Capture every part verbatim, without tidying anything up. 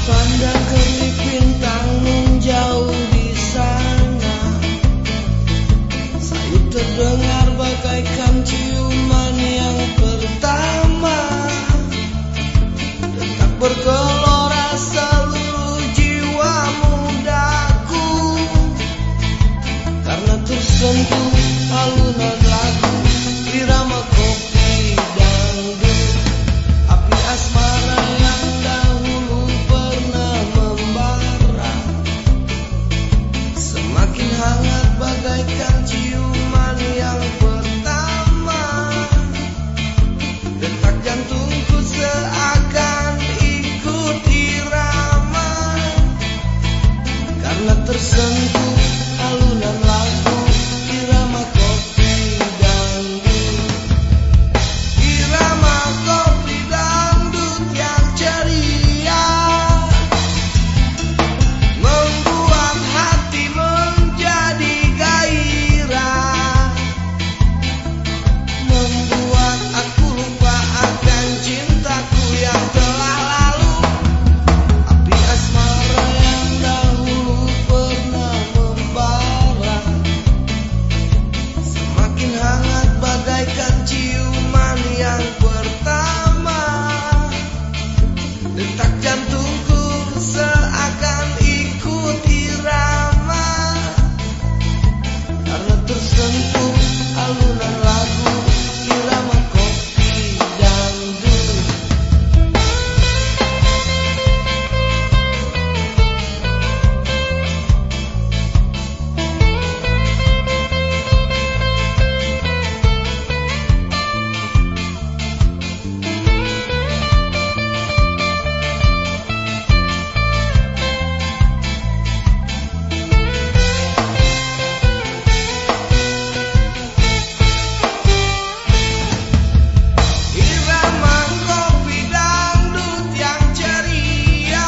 Pandang kerlip bintang menjauh di sana, sayup terdengar bagaikan ciuman yang pertama. Detak bergelora seluruh jiwa mudaku, karena tersentuh alunan lagu irama kopi dangdut. Api asmara yang dahulu pernah membara semakin hangat bagaikan ciuman yang pertama. Detak jantungku seakan ikut irama, karena tersentuh alunan lagu irama kopi dangdut. Irama kopi dangdut yang ceria membuat hati menjadi gairah, membuat aku lupa akan cintaku yang telah lalu. Api asmara yang dahulu pernah membara semakin hangat bagaikan ciuman yang pertama. Detak jantungku seakan ikut irama, karena tersentuh alunan lagu irama kopi dangdut. Irama kopi dangdut yang ceria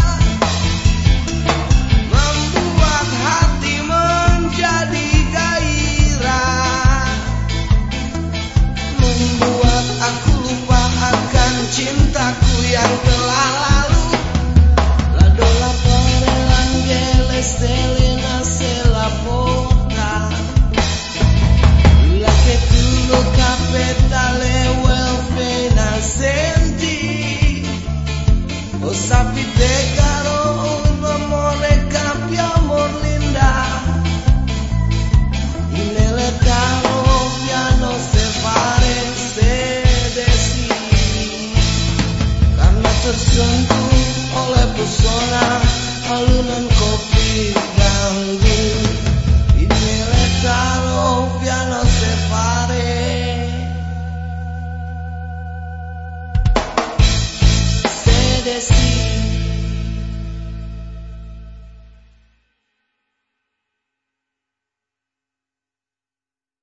membuat hati menjadi gairah, membuat aku lupa akan cintaku yang telah lalu. La dola per l'angele stelina se la porta, la che tu lo capetale